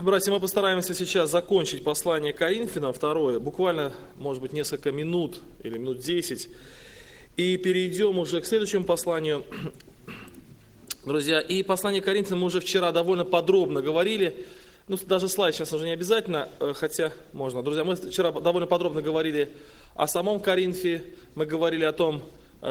Братья, мы постараемся сейчас закончить послание Коринфянам, второе, буквально, может быть, несколько минут или минут 10, и перейдем уже к следующему посланию. Друзья, и послание Коринфянам мы уже вчера довольно подробно говорили, ну, даже слайд сейчас уже не обязательно, хотя можно. Друзья, мы вчера довольно подробно говорили о самом Коринфе, мы говорили о том,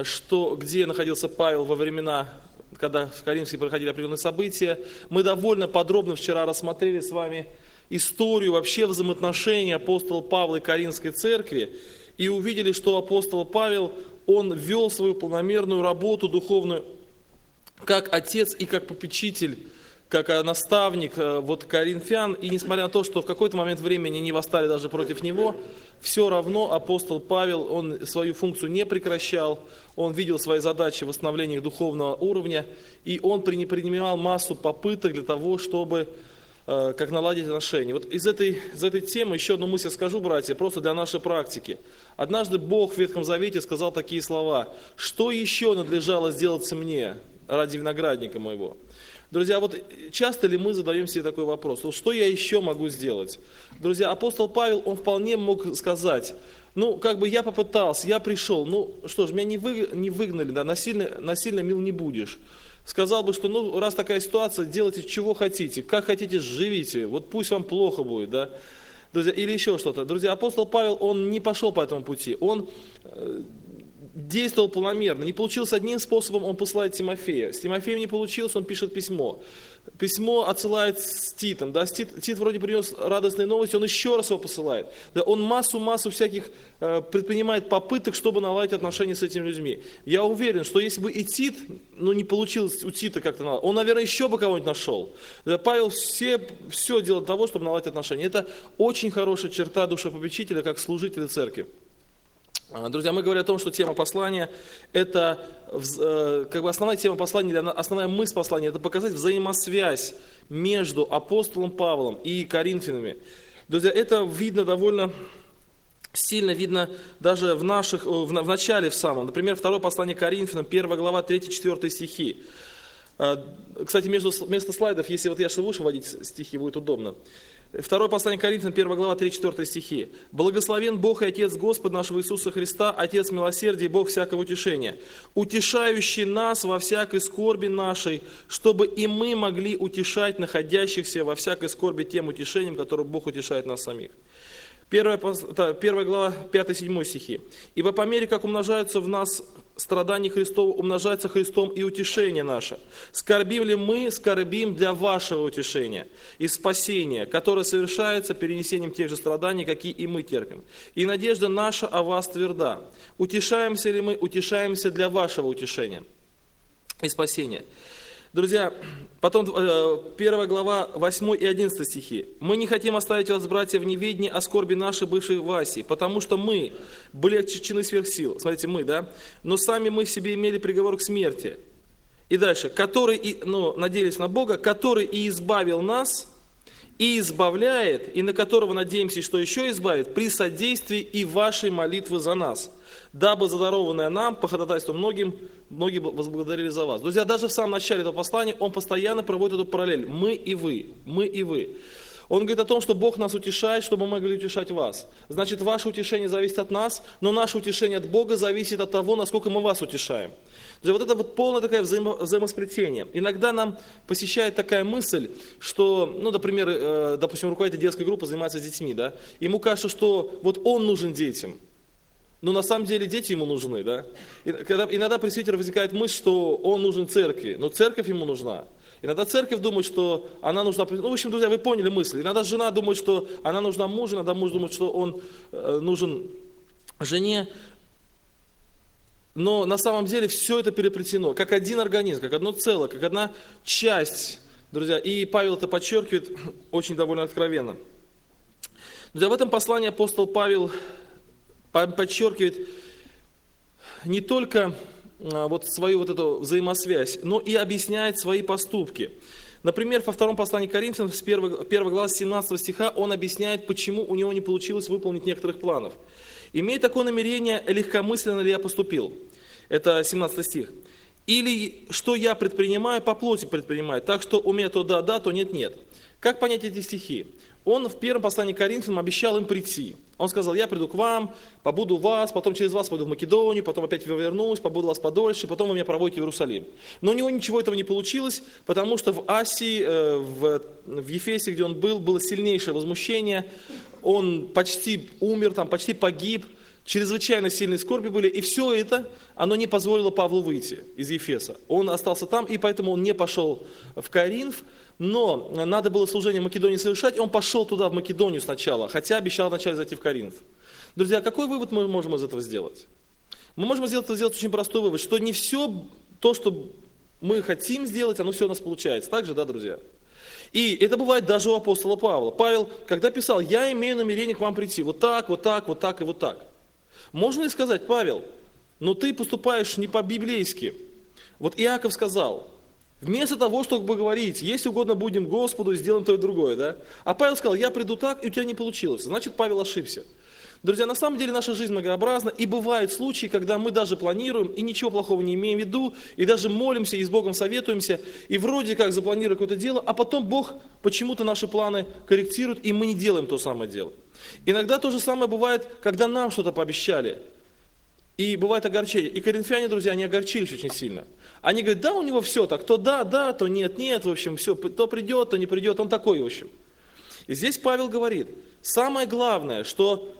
где находился Павел во времена, когда в Коринфе проходили определенные события. Мы довольно подробно вчера рассмотрели с вами историю вообще взаимоотношений апостола Павла и Коринфской церкви, и увидели, что апостол Павел, он вел свою полномерную работу духовную как отец и как попечитель, как наставник коринфян, и несмотря на то, что в какой-то момент времени они восстали даже против него, все равно апостол Павел, он свою функцию не прекращал, он видел свои задачи в восстановлении духовного уровня, и он принимал массу попыток для того, чтобы как наладить отношения. Вот из этой темы еще одну мысль скажу, братья, просто для нашей практики. Однажды Бог в Ветхом Завете сказал такие слова: «Что еще надлежало сделаться мне ради виноградника моего?» Друзья, вот часто ли мы задаем себе такой вопрос: что я еще могу сделать? Друзья, апостол Павел, он вполне мог сказать: я попытался, я пришел, что ж, меня не выгнали, да, насильно мил не будешь. Сказал бы, что раз такая ситуация, делайте чего хотите, как хотите живите, вот пусть вам плохо будет, да. Друзья, или еще что-то. Друзья, апостол Павел, он не пошел по этому пути, он действовал планомерно. Не получилось одним способом, он посылает Тимофея. С Тимофеем не получилось, он пишет письмо. Письмо отсылает с Титом. Да? Тит вроде принес радостные новости, он еще раз его посылает. Да? Он массу всяких предпринимает попыток, чтобы наладить отношения с этими людьми. Я уверен, что если бы и Тит, не получилось у Тита как-то наладить, он, наверное, еще бы кого-нибудь нашел. Да? Павел все делал для того, чтобы наладить отношения. Это очень хорошая черта душепопечителя, как служителя церкви. Друзья, мы говорим о том, что тема послания, это основная тема послания, основная мысль послания, это показать взаимосвязь между апостолом Павлом и коринфянами. Друзья, это видно довольно сильно, видно даже в начале в самом. Например, второе послание Коринфянам, 1 глава, 3-4 стихи. Кстати, вместо слайдов, если я что выше вводить стихи, будет удобно. Второе послание Коринфянам, 1 глава, 3-4 стихи. «Благословен Бог и Отец Господа нашего Иисуса Христа, Отец милосердия и Бог всякого утешения, утешающий нас во всякой скорби нашей, чтобы и мы могли утешать находящихся во всякой скорби тем утешением, которым Бог утешает нас самих». 1 глава, 5-7 стихи. «Ибо по мере, как умножаются в нас страдания Христова, умножается Христом и утешение наше. Скорбим ли мы, скорбим для вашего утешения и спасения, которое совершается перенесением тех же страданий, какие и мы терпим. И надежда наша о вас тверда. Утешаемся ли мы, утешаемся для вашего утешения и спасения». Друзья, потом 1 глава, 8 и 11 стихи. «Мы не хотим оставить вас, братья, в неведении о скорби нашей бывшей Васи, потому что мы были отчуждены сверх сил». Смотрите, мы, да? «Но сами мы в себе имели приговор к смерти». И дальше. «Надеялись на Бога, который и избавил нас, и избавляет, и на которого надеемся, что еще избавит, при содействии и вашей молитвы за нас, дабы задарованное нам по ходатайству многие возблагодарили за вас». Друзья, даже в самом начале этого послания он постоянно проводит эту параллель. Мы и вы, мы и вы. Он говорит о том, что Бог нас утешает, чтобы мы могли утешать вас. Значит, ваше утешение зависит от нас, но наше утешение от Бога зависит от того, насколько мы вас утешаем. Друзья, вот это полное такое взаимосплетение. Иногда нам посещает такая мысль, что, например, допустим, руководитель детской группы занимается с детьми, да, ему кажется, что вот он нужен детям. Но на самом деле дети ему нужны, да. Иногда при свитере возникает мысль, что он нужен церкви, но церковь ему нужна. Иногда церковь думает, что она нужна... в общем, друзья, вы поняли мысль. Иногда жена думает, что она нужна мужу, иногда муж думает, что он нужен жене. Но на самом деле все это переплетено, как один организм, как одно целое, как одна часть, друзья. И Павел это подчеркивает очень довольно откровенно. Друзья, в этом послании апостол Павел подчеркивает не только свою эту взаимосвязь, но и объясняет свои поступки. Например, во втором послании к Коринфянам, с 1 глава 17 стиха, он объясняет, почему у него не получилось выполнить некоторых планов. «Имея такое намерение, легкомысленно ли я поступил?» Это 17 стих. «Или что я предпринимаю, по плоти предпринимаю, так что у меня то да, то нет, нет. Как понять эти стихи? Он в первом послании к Коринфянам обещал им прийти. Он сказал: я приду к вам, побуду у вас, потом через вас пойду в Македонию, потом опять вернусь, побуду у вас подольше, потом вы меня проводите в Иерусалим. Но у него ничего этого не получилось, потому что в Асии, в Ефесе, где он был, было сильнейшее возмущение. Он почти умер, там, почти погиб, чрезвычайно сильные скорби были. И все это, оно не позволило Павлу выйти из Ефеса. Он остался там, и поэтому он не пошел в Коринф. Но надо было служение в Македонии совершать, он пошел туда, в Македонию сначала, хотя обещал вначале зайти в Коринф. Друзья, какой вывод мы можем из этого сделать? Мы можем сделать очень простой вывод, что не все то, что мы хотим сделать, оно все у нас получается. Так же, да, друзья? И это бывает даже у апостола Павла. Павел, когда писал: я имею намерение к вам прийти, вот так, вот так, вот так и вот так. Можно ли сказать: Павел, но ты поступаешь не по-библейски? Вот Иаков сказал: вместо того, чтобы говорить, если угодно будем Господу, сделаем то и другое, да? А Павел сказал: я приду так, и у тебя не получилось. Значит, Павел ошибся. Друзья, на самом деле наша жизнь многообразна, и бывают случаи, когда мы даже планируем, и ничего плохого не имеем в виду, и даже молимся, и с Богом советуемся, и вроде как запланируем какое-то дело, а потом Бог почему-то наши планы корректирует, и мы не делаем то самое дело. Иногда то же самое бывает, когда нам что-то пообещали, и бывает огорчение. И коринфяне, друзья, они огорчились очень сильно. Они говорят: да, у него все так, то да, да, то нет, нет, в общем, все, то придет, то не придет, он такой, в общем. И здесь Павел говорит, самое главное, что,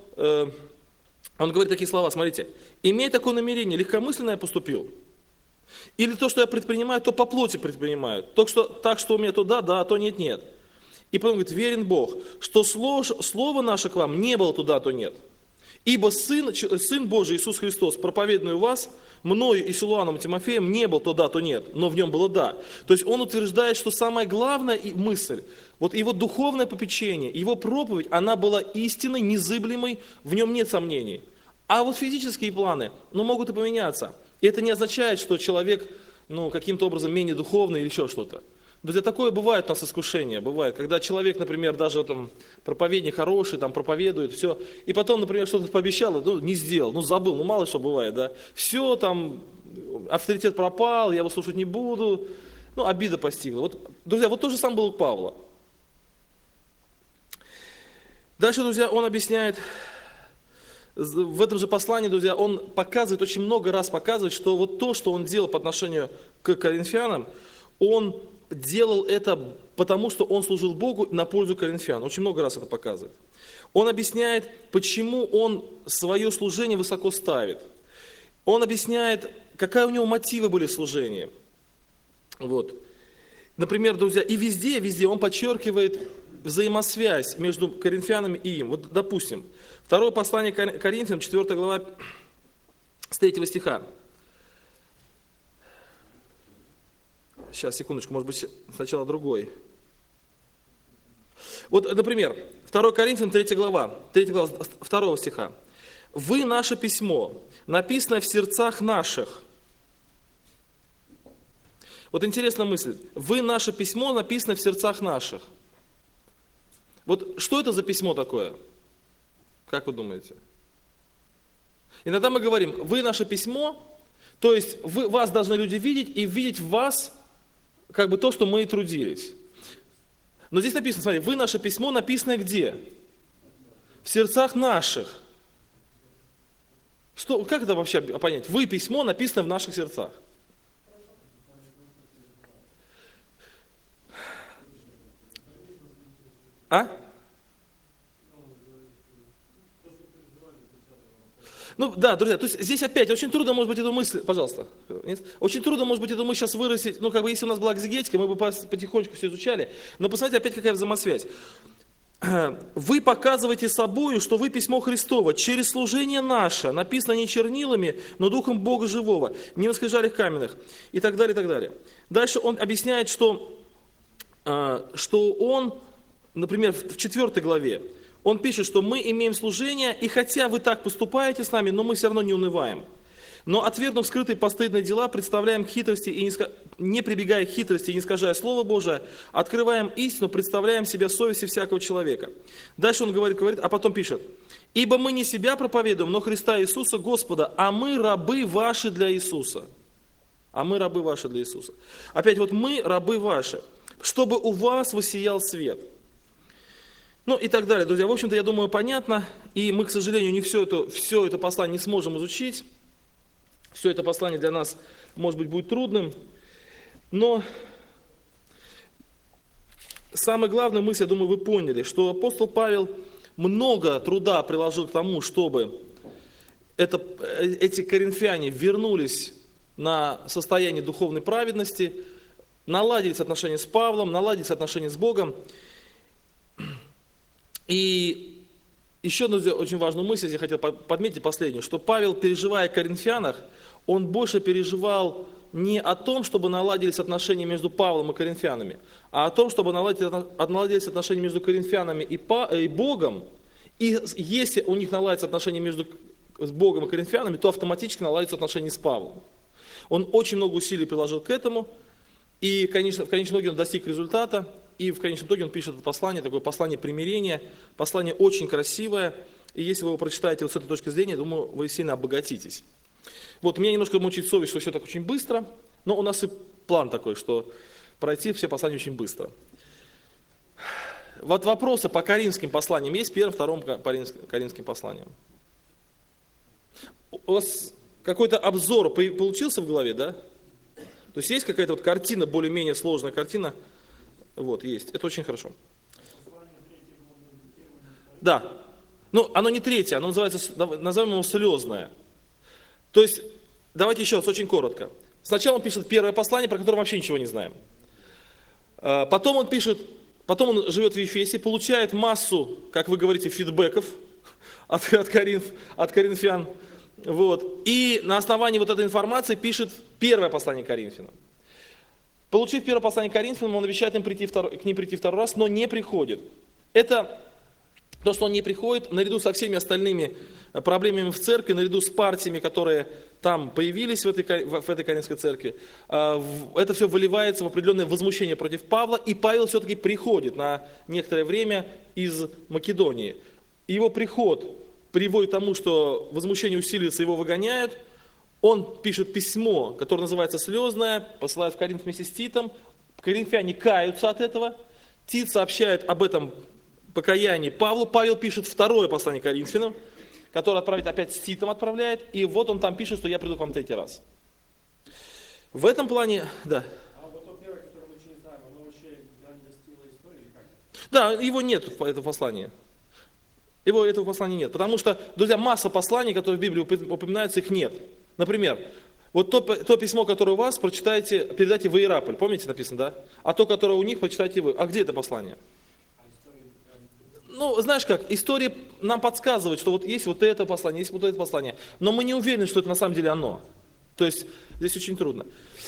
он говорит такие слова, смотрите: имея такое намерение, легкомысленно я поступил, или то, что я предпринимаю, то по плоти предпринимаю, так, что у меня то да, да, а то нет, нет. И потом говорит: верен Бог, что слово наше к вам не было туда, то нет. Ибо Сын Божий Иисус Христос, проповеданный у вас, мною и Силуаном Тимофеем, не был то да, то нет, но в нем было да. То есть он утверждает, что самая главная мысль, вот его духовное попечение, его проповедь, она была истинной, незыблемой, в нем нет сомнений. А вот физические планы, могут и поменяться. И это не означает, что человек, каким-то образом менее духовный или еще что-то. Друзья, такое бывает у нас искушение, бывает, когда человек, например, даже проповедник хороший, проповедует, все, и потом, например, что-то пообещал, не сделал, забыл, мало что бывает, да, все, авторитет пропал, я его слушать не буду, обида постигла. Друзья, то же самое было у Павла. Дальше, друзья, он объясняет, в этом же послании, друзья, он показывает, очень много раз показывает, что то, что он делал по отношению к коринфянам, он делал это потому, что он служил Богу на пользу коринфян. Очень много раз это показывает. Он объясняет, почему он свое служение высоко ставит. Он объясняет, какие у него мотивы были в служении. Например, друзья, и везде он подчеркивает взаимосвязь между коринфянами и им. Допустим, второе послание к Коринфянам, 4 глава, с 3 стиха. Сейчас, секундочку, может быть, сначала другой. Например, 2 Коринфянам, 3 глава, 2 стиха. «Вы наше письмо, написанное в сердцах наших». Интересная мысль. «Вы наше письмо, написанное в сердцах наших». Что это за письмо такое? Как вы думаете? Иногда мы говорим: «Вы наше письмо», то есть вас должны люди видеть и видеть в вас то, что мы и трудились. Но здесь написано, смотри, вы наше письмо, написанное где? В сердцах наших. Как это вообще понять? Вы письмо, написанное в наших сердцах. А? Да, друзья, то есть здесь опять очень трудно, может быть, эту мысль, пожалуйста, нет? Очень трудно, может быть, эту мысль сейчас выразить, если у нас была экзегетика, мы бы потихонечку все изучали, но посмотрите, опять какая взаимосвязь. Вы показываете собою, что вы письмо Христово, через служение наше, написано не чернилами, но Духом Бога живого, не в скрижалях каменных, и так далее, и так далее. Дальше он объясняет, что он, например, в 4 главе, он пишет, что мы имеем служение, и хотя вы так поступаете с нами, но мы все равно не унываем. Но отвергнув скрытые постыдные дела, представляем хитрости, и не прибегая к хитрости и не искажая Слово Божие, открываем истину, представляем себя совести всякого человека. Дальше он говорит, а потом пишет: «Ибо мы не себя проповедуем, но Христа Иисуса Господа, а мы рабы ваши для Иисуса». А мы рабы ваши для Иисуса. Опять мы рабы ваши, чтобы у вас воссиял свет. Ну и так далее. Друзья, в общем-то, я думаю, понятно. И мы, к сожалению, не все это послание не сможем изучить. Все это послание для нас, может быть, будет трудным. Но самая главная мысль, я думаю, вы поняли, что апостол Павел много труда приложил к тому, чтобы эти коринфяне вернулись на состояние духовной праведности, наладились отношения с Павлом, наладились отношения с Богом. И еще одну очень важную мысль я хотел подметить, последнюю, что Павел, переживая о коринфянах, он больше переживал не о том, чтобы наладились отношения между Павлом и коринфянами, а о том, чтобы наладились отношения между коринфянами и Богом. И если у них наладятся отношения между Богом и коринфянами, то автоматически наладятся отношения с Павлом. Он очень много усилий приложил к этому, и, конечно, в конечном итоге он достиг результата, и в конечном итоге он пишет это послание, такое послание примирения, послание очень красивое, и если вы его прочитаете вот с этой точки зрения, думаю, вы сильно обогатитесь. Вот, меня немножко мучает совесть, что все так очень быстро, но у нас и план такой, что пройти все послания очень быстро. Вот вопросы по коринфским посланиям есть, первым, вторым коринфским посланиям. У вас какой-то обзор получился в голове, да? То есть есть какая-то вот картина, более-менее сложная картина? Вот, есть. Это очень хорошо. Да. Ну, оно не третье, оно называется, назовем его слезное. То есть, давайте еще раз, очень коротко. Сначала он пишет первое послание, про которое вообще ничего не знаем. Потом он живет в Ефесе, получает массу, как вы говорите, фидбэков от коринфян. Вот. И на основании вот этой информации пишет первое послание Коринфянам. Получив первое послание Коринфянам, он обещает им к ним прийти второй раз, но не приходит. Это то, что он не приходит, наряду со всеми остальными проблемами в церкви, наряду с партиями, которые там появились в этой Коринфской церкви, это все выливается в определенное возмущение против Павла, и Павел все-таки приходит на некоторое время из Македонии. Его приход приводит к тому, что возмущение усиливается, его выгоняют. Он пишет письмо, которое называется «Слезное», посылает в Коринф вместе с Титом. Коринфяне каются от этого. Тит сообщает об этом покаянии Павлу. Павел пишет второе послание Коринфянам, которое отправит опять с Титом отправляет. И вот он там пишет, что я приду к вам третий раз. В этом плане, да. А вот то первое, которое мы еще не знаем, оно вообще не достигло истории или как? Да, его нет, это послание. Этого послания нет. Потому что, друзья, масса посланий, которые в Библии упоминаются, их нет. Например, вот то письмо, которое у вас, передайте в Иераполь. Помните, написано, да? А то, которое у них, прочитайте вы. А где это послание? Ну, знаешь как, история нам подсказывает, что вот есть вот это послание, есть вот это послание. Но мы не уверены, что это на самом деле оно. То есть, здесь очень трудно.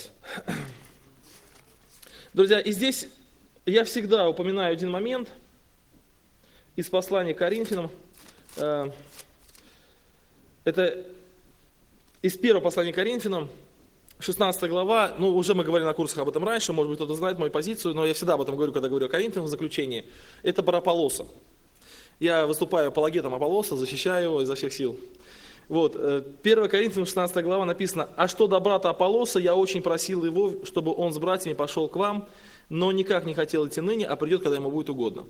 Друзья, и здесь я всегда упоминаю один момент из послания к Коринфянам. Это из первого послания к Коринфянам, 16 глава, ну уже мы говорили на курсах об этом раньше, может быть кто-то знает мою позицию, но я всегда об этом говорю, когда говорю о Коринфянам в заключении. Это про Аполлоса. Я выступаю апологетом Аполлоса, защищаю его изо всех сил. Вот, 1 Коринфянам 16 глава написано: «А что до брата Аполлоса, я очень просил его, чтобы он с братьями пошел к вам, но никак не хотел идти ныне, а придет, когда ему будет угодно».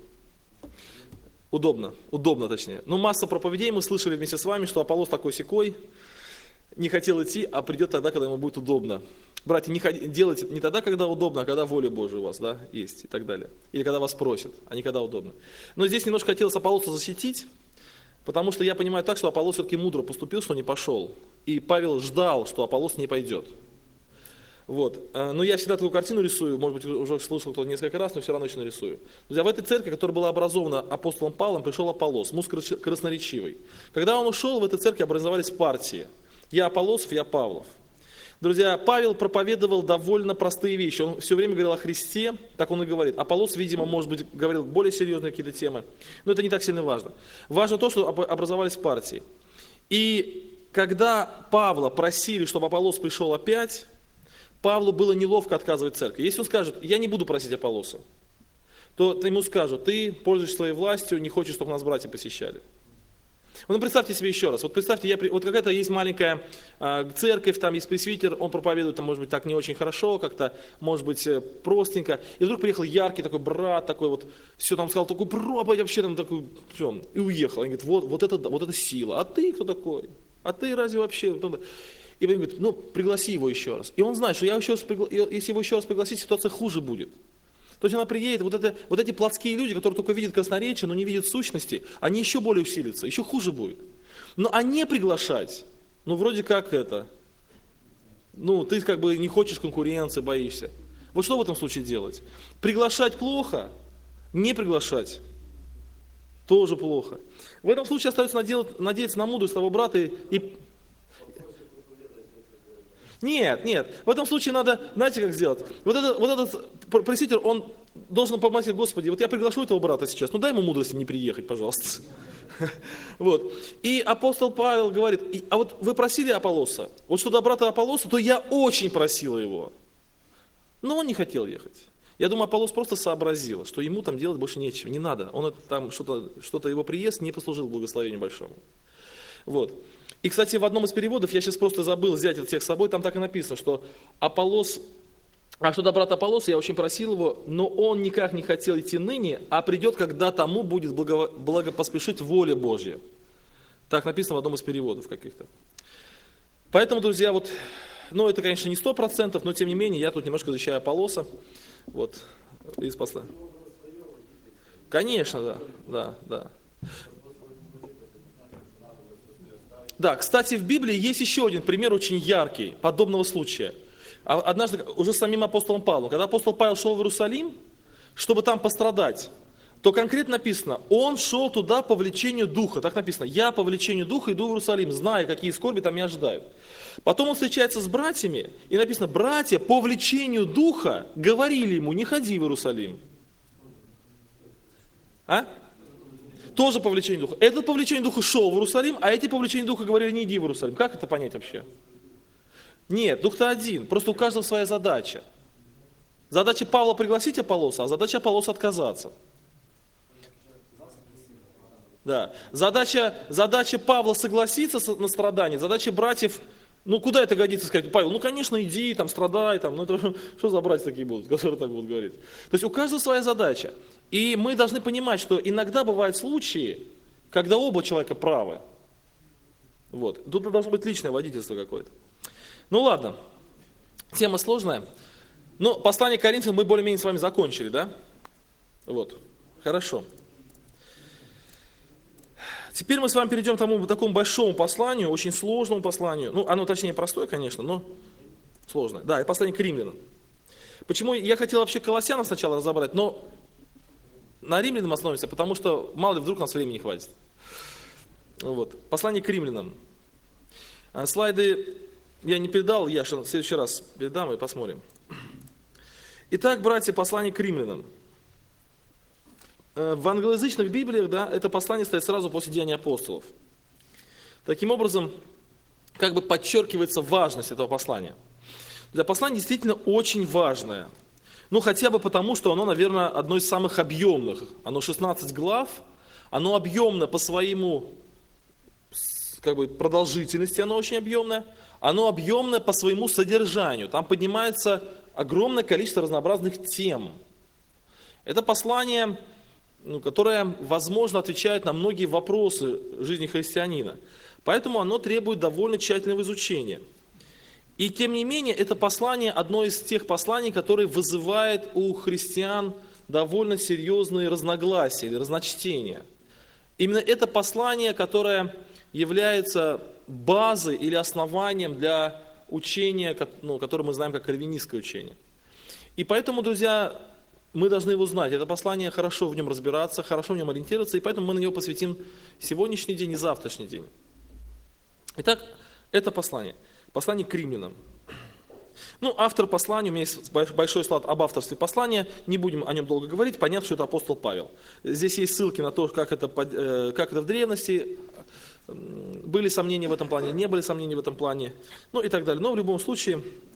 Удобно точнее. Но масса проповедей мы слышали вместе с вами, что Аполлос такой-сякой, не хотел идти, а придет тогда, когда ему будет удобно. Братья, делайте не тогда, когда удобно, а когда воля Божия у вас, да, есть и так далее. Или когда вас просят, а не когда удобно. Но здесь немножко хотелось Аполлоса защитить, потому что я понимаю так, что Аполлос все-таки мудро поступил, что не пошел. И Павел ждал, что Аполлос не пойдет. Вот. Но я всегда такую картину рисую, может быть, уже слышал кто-то несколько раз, но все равно еще нарисую. Друзья, в этой церкви, которая была образована апостолом Павлом, пришел Аполлос, муж красноречивый. Когда он ушел, в этой церкви образовались партии. Я Аполлосов, я Павлов. Друзья, Павел проповедовал довольно простые вещи. Он все время говорил о Христе, так он и говорит. Аполлос, видимо, может быть, говорил более серьезные какие-то темы. Но это не так сильно важно. Важно то, что образовались партии. И когда Павла просили, чтобы Аполлос пришел опять, Павлу было неловко отказывать церкви. Если он скажет: я не буду просить Аполлоса, то ему скажут: ты пользуешься своей властью, не хочешь, чтобы нас братья посещали. Вот, ну, представьте себе еще раз, вот представьте, вот какая-то есть маленькая церковь, там есть пресвитер, он проповедует, там, может быть, так не очень хорошо, как-то, может быть, простенько, и вдруг приехал яркий такой брат, такой вот, все там сказал, такую проповедь вообще, там такой, все, и уехал. Он говорит, вот это сила, а ты кто такой? А ты разве вообще? И он говорит, ну, пригласи его еще раз. И он знает, что если его еще раз пригласить, ситуация хуже будет. То есть она приедет, вот эти плотские люди, которые только видят красноречие, но не видят сущности, они еще более усилятся, еще хуже будет. А не приглашать, ну вроде как это, ну ты как бы не хочешь конкуренции, боишься. Вот что в этом случае делать? Приглашать плохо, не приглашать тоже плохо. В этом случае остается надеяться на мудрость того брата и... Нет, в этом случае надо, знаете, как сделать? Вот этот пресвитер, он должен помолиться, Господи, вот я приглашу этого брата сейчас, ну дай ему мудрости не приехать, пожалуйста. Вот. И апостол Павел говорит, а вот вы просили Аполлоса, вот что до брата Аполлоса, то я очень просила его. Но он не хотел ехать. Я думаю, Аполлос просто сообразил, что ему там делать больше нечего, не надо. Он там что-то его приезд не послужил благословению большому. Вот. И, кстати, в одном из переводов, я сейчас просто забыл взять этот текст с собой, там так и написано, что Аполлос, что до брата Аполлоса, я очень просил его, но он никак не хотел идти ныне, а придет, когда тому будет благопоспешить воля Божья. Так написано в одном из переводов каких-то. Поэтому, друзья, вот, ну это, конечно, не 100%, но тем не менее, я тут немножко защищаю Аполлоса. Вот, из посла. Конечно, да. Да, кстати, в Библии есть еще один пример очень яркий подобного случая. Однажды, уже самим апостолом Павлом, когда апостол Павел шел в Иерусалим, чтобы там пострадать, то конкретно написано, он шел туда по влечению духа. Так написано, я по влечению духа иду в Иерусалим, зная, какие скорби там меня ожидают. Потом он встречается с братьями, и написано, братья по влечению духа говорили ему, не ходи в Иерусалим. Тоже по влечению духа. Этот по влечению духа шел в Иерусалим, а эти по влечению духа говорили, не иди в Иерусалим. Как это понять вообще? Нет, дух-то один, просто у каждого своя задача. Задача Павла пригласить Аполлоса, а задача Аполлоса отказаться. Да. Задача Павла согласиться на страдания, задача братьев, ну куда это годится сказать, Павел, ну конечно иди, там страдай, там, ну это, что за братья такие будут, которые так будут говорить. То есть у каждого своя задача. И мы должны понимать, что иногда бывают случаи, когда оба человека правы. Вот. Тут должно быть личное водительство какое-то. Ну ладно, тема сложная. Но послание к Коринфянам мы более-менее с вами закончили, да? Вот, хорошо. Теперь мы с вами перейдем к такому большому посланию, очень сложному посланию. Ну, оно точнее простое, конечно, но сложное. Да, и послание к римлянам. Почему я хотел вообще Колоссянам сначала разобрать, но на римлянам остановимся, потому что мало ли вдруг у нас времени хватит. Вот. Послание к римлянам. Слайды я не передал, я в следующий раз передам и посмотрим. Итак, братья, послание к римлянам. В англоязычных Библиях, да, это послание стоит сразу после Деяний апостолов. Таким образом, как бы подчеркивается важность этого послания. Для послания действительно очень важное. Ну, хотя бы потому, что оно, наверное, одно из самых объемных. Оно 16 глав, оно объемно по своему, как бы, продолжительности, оно очень объемное. Оно объемное по своему содержанию. Там поднимается огромное количество разнообразных тем. Это послание, которое, возможно, отвечает на многие вопросы жизни христианина. Поэтому оно требует довольно тщательного изучения. И тем не менее, это послание одно из тех посланий, которое вызывает у христиан довольно серьезные разногласия или разночтения. Именно это послание, которое является базой или основанием для учения, которое мы знаем как кальвинистское учение. И поэтому, друзья, мы должны его знать. Это послание, хорошо в нем разбираться, хорошо в нем ориентироваться, и поэтому мы на него посвятим сегодняшний день и завтрашний день. Итак, это послание. Послание к римлянам. Автор послания, у меня есть большой слайд об авторстве послания, не будем о нем долго говорить, понятно, что это апостол Павел. Здесь есть ссылки на то, как это в древности, были сомнения в этом плане, не были сомнений в этом плане, и так далее. Но в любом случае,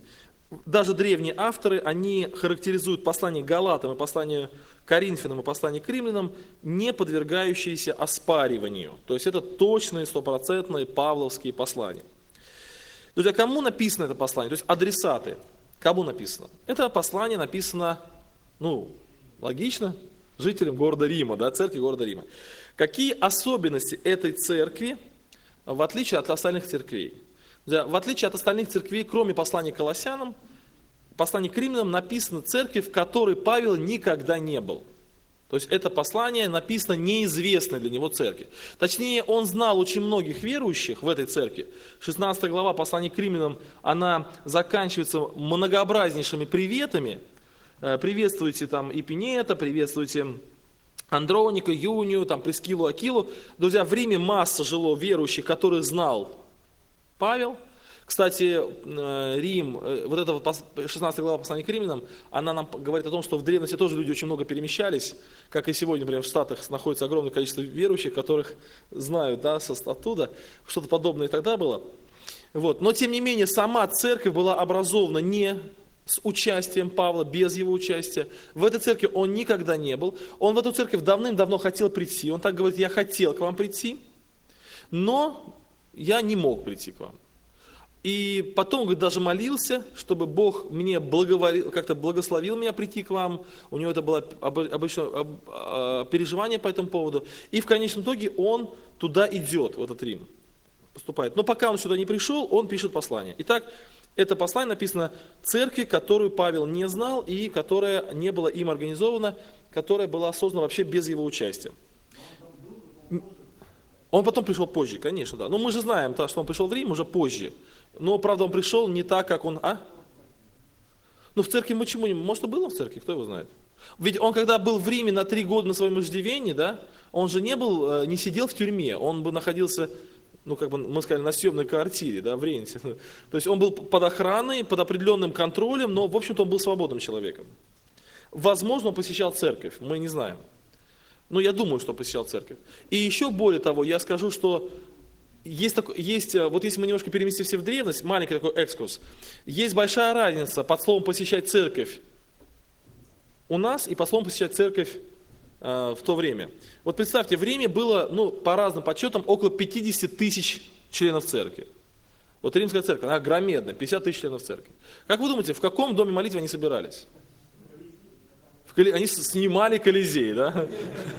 даже древние авторы, они характеризуют послание к Галатам и послание к Коринфянам и послание к Римлянам, не подвергающиеся оспариванию. То есть это точные, стопроцентные павловские послания. Друзья, кому написано это послание? То есть адресаты. Кому написано? Это послание написано, логично, жителям города Рима, да, церкви города Рима. Какие особенности этой церкви, в отличие от остальных церквей? В отличие от остальных церквей, кроме послания к Колоссянам, послание к Римлянам написано церкви, в которой Павел никогда не был. То есть это послание написано неизвестной для него церкви. Точнее, он знал очень многих верующих в этой церкви. 16 глава послания к Римлянам, она заканчивается многообразнейшими приветами. Приветствуйте там Ипинета, приветствуйте Андроника, Юнию, там Прискилу, Акилу. Друзья, в Риме масса жило верующих, которых знал Павел. Кстати, Рим, вот эта вот 16 глава послания к Римлянам, она нам говорит о том, что в древности тоже люди очень много перемещались, как и сегодня, например, в Штатах находится огромное количество верующих, которых знают, да, оттуда, что-то подобное тогда было. Вот. Но, тем не менее, сама церковь была образована не с участием Павла, без его участия. В этой церкви он никогда не был. Он в эту церковь давным-давно хотел прийти. Он так говорит: я хотел к вам прийти, но я не мог прийти к вам. И потом, говорит, даже молился, чтобы Бог мне как-то благословил меня прийти к вам. У него это было обычно переживание по этому поводу. И в конечном итоге он туда идет, в этот Рим, поступает. Но пока он сюда не пришел, он пишет послание. Итак, это послание написано церкви, которую Павел не знал и которая не была им организована, которая была создана вообще без его участия. Он потом пришел позже, конечно, да. Но мы же знаем, что он пришел в Рим уже позже. Но, правда, он пришел не так, как он... Ну, в церкви почему не... Может, и было в церкви, кто его знает. Ведь он, когда был в Риме на 3 года на своем иждивении, да, он же не сидел в тюрьме, он бы находился, мы сказали, на съемной квартире, да, в Ренте. То есть он был под охраной, под определенным контролем, но, в общем-то, он был свободным человеком. Возможно, он посещал церковь, мы не знаем. Но я думаю, что посещал церковь. И еще более того, я скажу, что вот если мы немножко переместимся в древность, маленький такой экскурс, есть большая разница под словом «посещать церковь» у нас и под словом «посещать церковь» в то время. Вот представьте, в Риме было, по разным подсчетам, около 50 тысяч членов церкви. Вот римская церковь, она громадная, 50 тысяч членов церкви. Как вы думаете, в каком доме молитвы они собирались? Они снимали Колизей, да?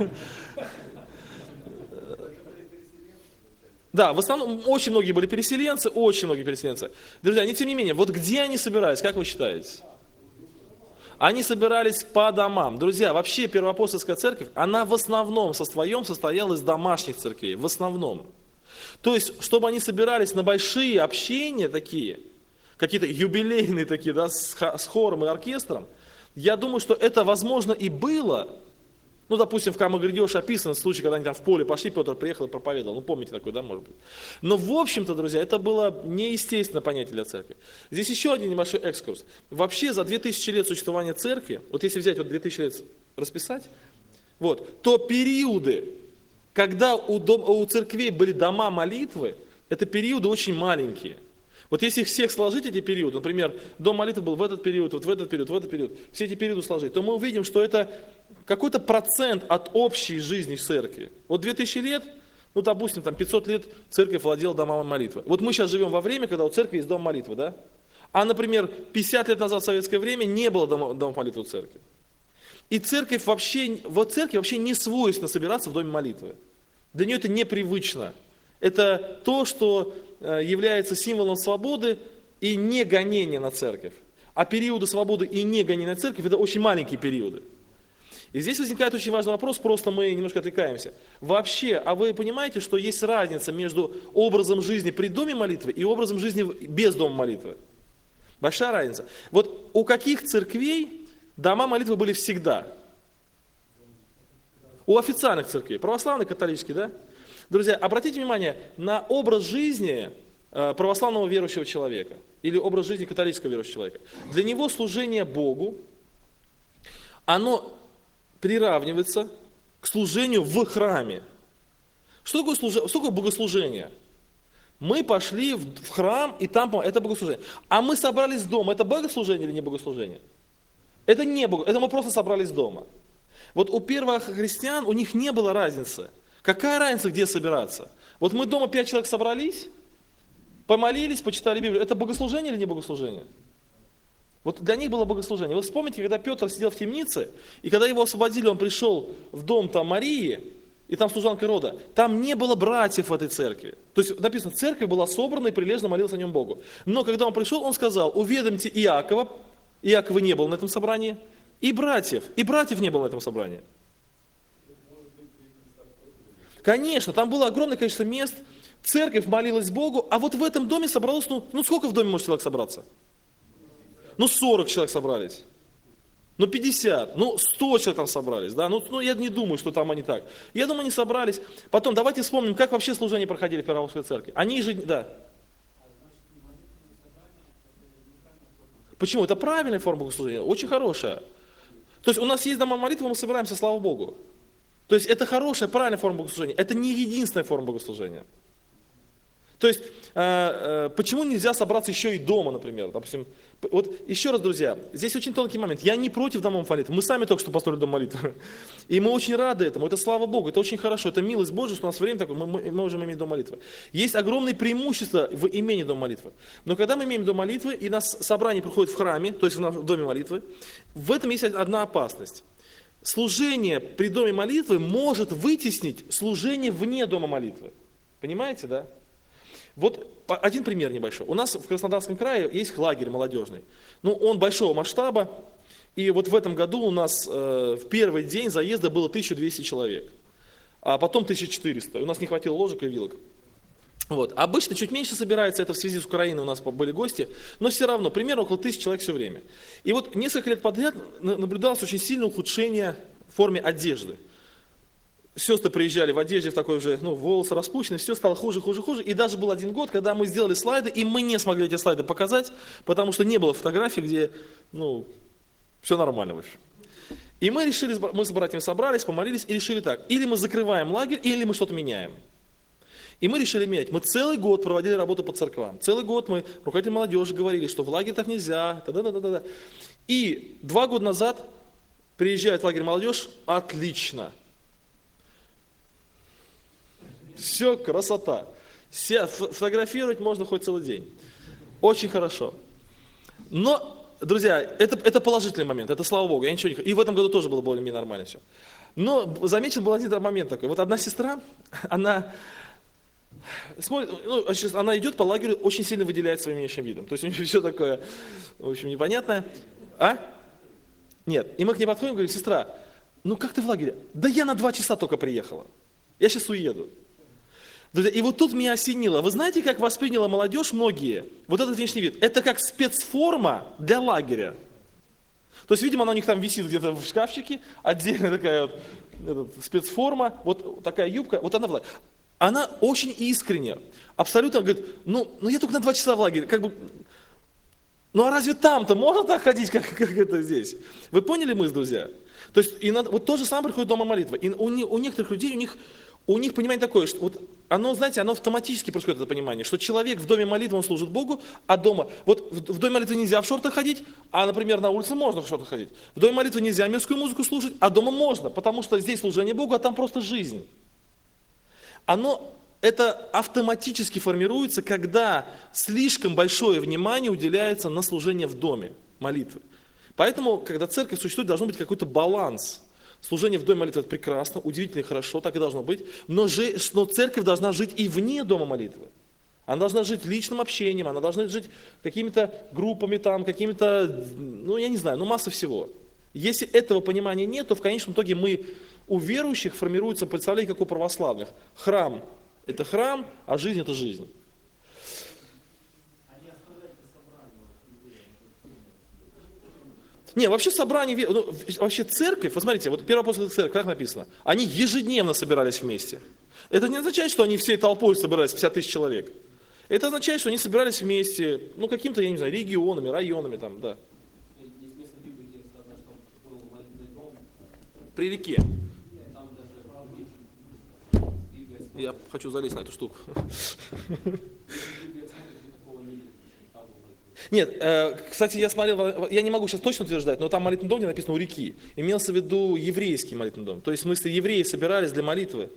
Да, в основном очень многие были переселенцы, Друзья, тем не менее, вот где они собирались, как вы считаете? Они собирались по домам. Друзья, вообще первоапостольская церковь, она в основном состояла из домашних церквей, в основном. То есть, чтобы они собирались на большие общения такие, какие-то юбилейные такие, да, с хором и оркестром, я думаю, что это возможно и было. Допустим, в Камагридёше описан случай, когда они там в поле пошли, Петр приехал и проповедовал. Помните такой, да, может быть? Но, в общем-то, друзья, это было неестественное понятие для церкви. Здесь еще один небольшой экскурс. Вообще, за 2000 лет существования церкви, вот если взять 2000 лет расписать, то периоды, когда у церквей были дома молитвы, это периоды очень маленькие. Вот если их всех сложить, эти периоды, например, дом молитвы был в этот период, вот в этот период, все эти периоды сложить, то мы увидим, что это какой-то процент от общей жизни в церкви. Вот 2000 лет, допустим, 500 лет церковь владела домом молитвы. Вот мы сейчас живем во время, когда у церкви есть дом молитвы, да? А, например, 50 лет назад в советское время не было дома молитвы в церкви. И церкви вообще не свойственно собираться в доме молитвы. Для нее это непривычно. Это то, что является символом свободы и не гонения на церковь. А периоды свободы и не гонения на церковь – это очень маленькие периоды. И здесь возникает очень важный вопрос, просто мы немножко отвлекаемся. Вообще, а вы понимаете, что есть разница между образом жизни при доме молитвы и образом жизни без дома молитвы? Большая разница. Вот у каких церквей дома молитвы были всегда? У официальных церквей, православных, католических, да? Друзья, обратите внимание на образ жизни православного верующего человека или образ жизни католического верующего человека. Для него служение Богу, оно приравнивается к служению в храме. Что такое богослужение? Мы пошли в храм, и там, это богослужение. А мы собрались дома, это богослужение или не богослужение? Это не богослужение, это мы просто собрались дома. Вот у первых христиан, у них не было разницы. Какая разница, где собираться? Вот мы дома 5 человек собрались, помолились, почитали Библию. Это богослужение или не богослужение? Вот для них было богослужение. Вы вспомните, когда Петр сидел в темнице, и когда его освободили, он пришел в дом там Марии, и там служанка Рода, там не было братьев в этой церкви. То есть написано, церковь была собрана и прилежно молилась о нем Богу. Но когда он пришел, он сказал, уведомьте Иакова, Иакова не было на этом собрании, и братьев не было на этом собрании. Конечно, там было огромное количество мест, церковь молилась Богу, а вот в этом доме собралось, ну сколько в доме может человек собраться? 40 человек собрались. 50, 100 человек там собрались, да, я не думаю, что там они так. Я думаю, они собрались. Потом давайте вспомним, как вообще служения проходили в Первоапостольской церкви. Они же, да. Почему? Это правильная форма богослужения, очень хорошая. То есть у нас есть дома молитвы, мы собираемся, слава Богу. То есть это хорошая, правильная форма богослужения. Это не единственная форма богослужения. То есть, почему нельзя собраться еще и дома, например? Допустим, вот еще раз, друзья, здесь очень тонкий момент. Я не против домов молитвы. Мы сами только что построили дом молитвы. И мы очень рады этому. Это слава Богу, это очень хорошо. Это милость Божия, что у нас время такое, мы можем иметь дом молитвы. Есть огромные преимущества в имении дома молитвы. Но когда мы имеем дом молитвы, и нас собрание проходит в храме, то есть в доме молитвы, в этом есть одна опасность. Служение при доме молитвы может вытеснить служение вне дома молитвы. Понимаете, да? Вот один пример небольшой. У нас в Краснодарском крае есть лагерь молодежный. Он большого масштаба. И вот в этом году у нас в первый день заезда было 1200 человек. А потом 1400. И у нас не хватило ложек и вилок. Вот. Обычно чуть меньше собирается, это в связи с Украиной у нас были гости. Но все равно, примерно около 1000 человек все время. И вот несколько лет подряд наблюдалось очень сильное ухудшение в форме одежды. Сестры приезжали в одежде, в такой же, волосы распущены, все стало хуже. И даже был один год, когда мы сделали слайды, и мы не смогли эти слайды показать, потому что не было фотографий, где, все нормально вообще. И мы с братьями собрались, помолились и решили так, или мы закрываем лагерь, или мы что-то меняем. И мы решили менять. Мы целый год проводили работу по церквам. Целый год мы, руководители молодежи, говорили, что в лагерь так нельзя. И 2 года назад приезжает в лагерь молодежь, отлично. Все, красота. Фотографировать можно хоть целый день. Очень хорошо. Но, друзья, это положительный момент, это слава Богу. И в этом году тоже было более-менее нормально все. Но замечен был один момент такой. Вот одна сестра, она смотрит, она идет по лагерю, очень сильно выделяет своим внешним видом. То есть у нее все такое, в общем, непонятное. Нет. И мы к ней подходим и говорим, сестра, как ты в лагере? Да я на 2 часа только приехала. Я сейчас уеду. Друзья, и вот тут меня осенило. Вы знаете, как восприняла молодежь многие вот этот внешний вид? Это как спецформа для лагеря. То есть, видимо, она у них там висит где-то в шкафчике, отдельная такая спецформа, вот такая юбка, вот она в лагере. Она очень искренне, абсолютно говорит, я только на 2 часа в лагере, а разве там-то можно так ходить, как это здесь? Вы поняли мысль, друзья? То есть, вот то же самое приходит дома молитва. И у некоторых людей, у них понимание такое, что оно автоматически происходит, это понимание, что человек в доме молитвы, он служит Богу, а дома, в доме молитвы нельзя в шортах ходить, а, например, на улице можно в шортах ходить. В доме молитвы нельзя мирскую музыку слушать, а дома можно, потому что здесь служение Богу, а там просто жизнь. Это автоматически формируется, когда слишком большое внимание уделяется на служение в доме молитвы. Поэтому, когда церковь существует, должен быть какой-то баланс. Служение в доме молитвы – это прекрасно, удивительно и хорошо, так и должно быть. Но церковь должна жить и вне дома молитвы. Она должна жить личным общением, она должна жить какими-то группами, какими-то, я не знаю, масса всего. Если этого понимания нет, то в конечном итоге у верующих формируется представление, как у православных. Храм – это храм, а жизнь – это жизнь. Не, вообще собрание, вообще церковь, вот смотрите, вот Первоапостольская церковь, как написано, они ежедневно собирались вместе. Это не означает, что они всей толпой собирались, 50 000 человек. Это означает, что они собирались вместе, каким-то, я не знаю, регионами, районами там, да. При реке. Я хочу залезть на эту штуку. Нет, кстати, я смотрел, я не могу сейчас точно утверждать, но там молитвенный дом, где написано «у реки». Имелся в виду еврейский молитвенный дом. То есть, в смысле, евреи собирались для молитвы.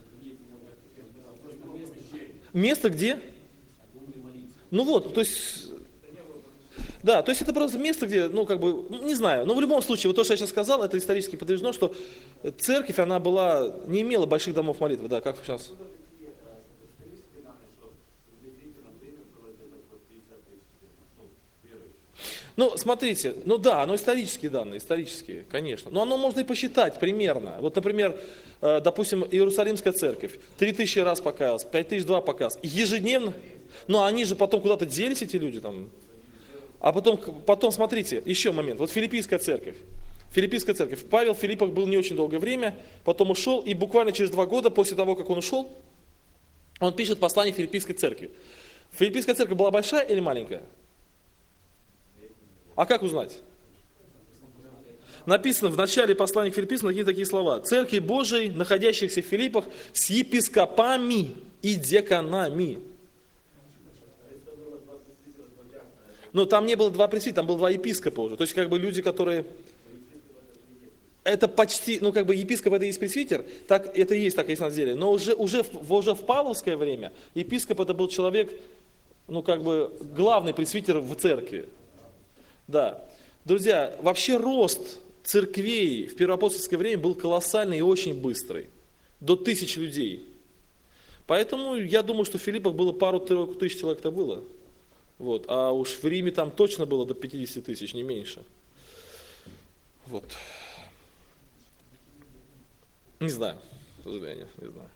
Место где? Ну вот, то есть... Да, то есть это просто место, где, ну, как бы, ну, не знаю, но в любом случае, вот то, что я сейчас сказал, это исторически подтверждено, что церковь, она была, не имела больших домов молитвы, да, как сейчас. Ну, смотрите, ну да, оно исторические данные, исторические, конечно. Но оно можно и посчитать примерно. Вот, например, допустим, Иерусалимская церковь 3000 раз покаялась, 5002 покаялась. Ежедневно, ну они же потом куда-то делись, эти люди там. А потом, смотрите, еще момент. Вот Филиппийская церковь. Филиппийская церковь. Павел в Филиппах был не очень долгое время, потом ушел, и буквально через 2 года после того, как он ушел, он пишет послание Филиппийской церкви. Филиппийская церковь была большая или маленькая? А как узнать? Написано в начале послания к Филиппийцам такие слова. «Церкви Божией, находящихся в Филиппах, с епископами и деканами». Но там не было 2 пресвитера, там было 2 епископа уже. То есть, как бы люди, которые... Это почти, ну, как бы епископ это и есть пресвитер, так, это и есть так, есть на деле. Но уже в павловское время епископ это был человек, ну, как бы, главный пресвитер в церкви. Да. Друзья, вообще рост церквей в первоапостольское время был колоссальный и очень быстрый. До 1000 людей. Поэтому я думаю, что в Филиппах было пару тысяч человек-то было. Вот. А уж в Риме там точно было до 50 000, не меньше. Вот. Не знаю. Не знаю.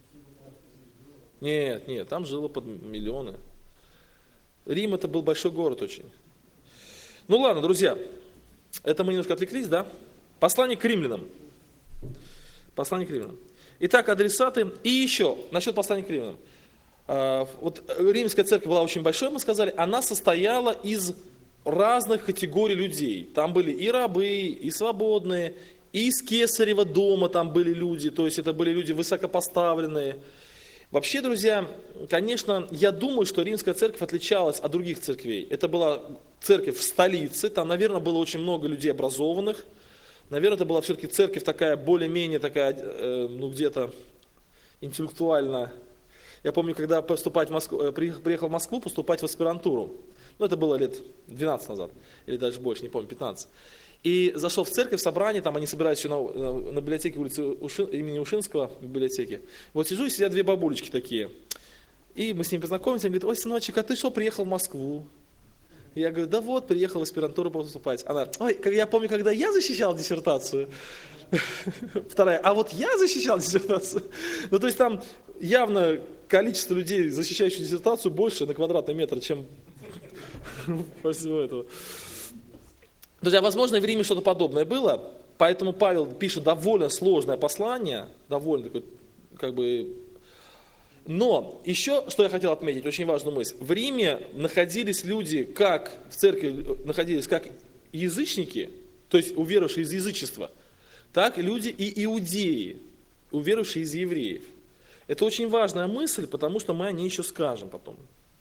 Нет, там жило под миллионы. Рим это был большой город очень. Ну ладно, друзья, это мы немножко отвлеклись, да? Послание к римлянам. Послание к римлянам. Итак, адресаты. И еще, насчет послания к римлянам. Вот римская церковь была очень большой, мы сказали, она состояла из разных категорий людей. Там были и рабы, и свободные, и из Кесарева дома там были люди, то есть это были люди высокопоставленные. Вообще, друзья, конечно, я думаю, что римская церковь отличалась от других церквей. Это была церковь в столице, там, наверное, было очень много людей образованных. Наверное, это была все-таки церковь такая, более-менее такая, ну, где-то интеллектуально. Я помню, когда приехал в Москву поступать в аспирантуру. Ну, это было лет 12 назад, или даже больше, не помню, 15. И зашел в церковь, в собрание, там они собираются еще на библиотеке улицы имени Ушинского, в библиотеке. Вот сижу, и сидят 2 бабулечки такие. И мы с ними познакомимся, они говорят: ой, сыночек, а ты что, приехал в Москву? Я говорю: да вот, приехал в аспирантуру поступать. Она: ой, я помню, когда я защищал диссертацию. Вторая: а вот я защищал диссертацию. Ну, то есть там явно количество людей, защищающих диссертацию, больше на квадратный метр, чем по всему этого. Друзья, возможно, в Риме что-то подобное было, поэтому Павел пишет довольно сложное послание, довольно такое, как бы... Но еще, что я хотел отметить, очень важную мысль. В Риме находились люди, как в церкви находились как язычники, то есть уверовавшие из язычества, так и люди и иудеи, уверовавшие из евреев. Это очень важная мысль, потому что мы о ней еще скажем потом.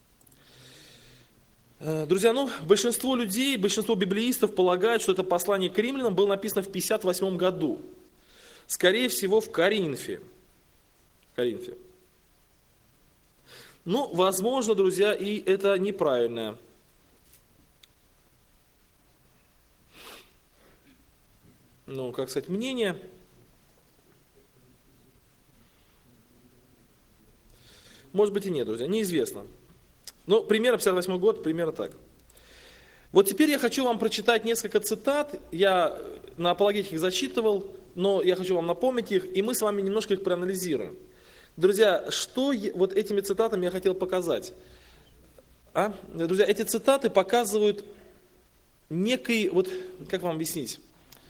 Друзья, ну, большинство людей, большинство библеистов полагают, что это послание к римлянам было написано в 58 году. Скорее всего, в Коринфе. Ну, возможно, друзья, и это неправильное. Ну, как сказать, мнение. Может быть и нет, друзья, неизвестно. Ну, примерно 58 год, примерно так. Вот теперь я хочу вам прочитать несколько цитат. Я на апологетике их зачитывал, но я хочу вам напомнить их, и мы с вами немножко их проанализируем. Друзья, что вот этими цитатами я хотел показать? Друзья, эти цитаты показывают некий, вот как вам объяснить,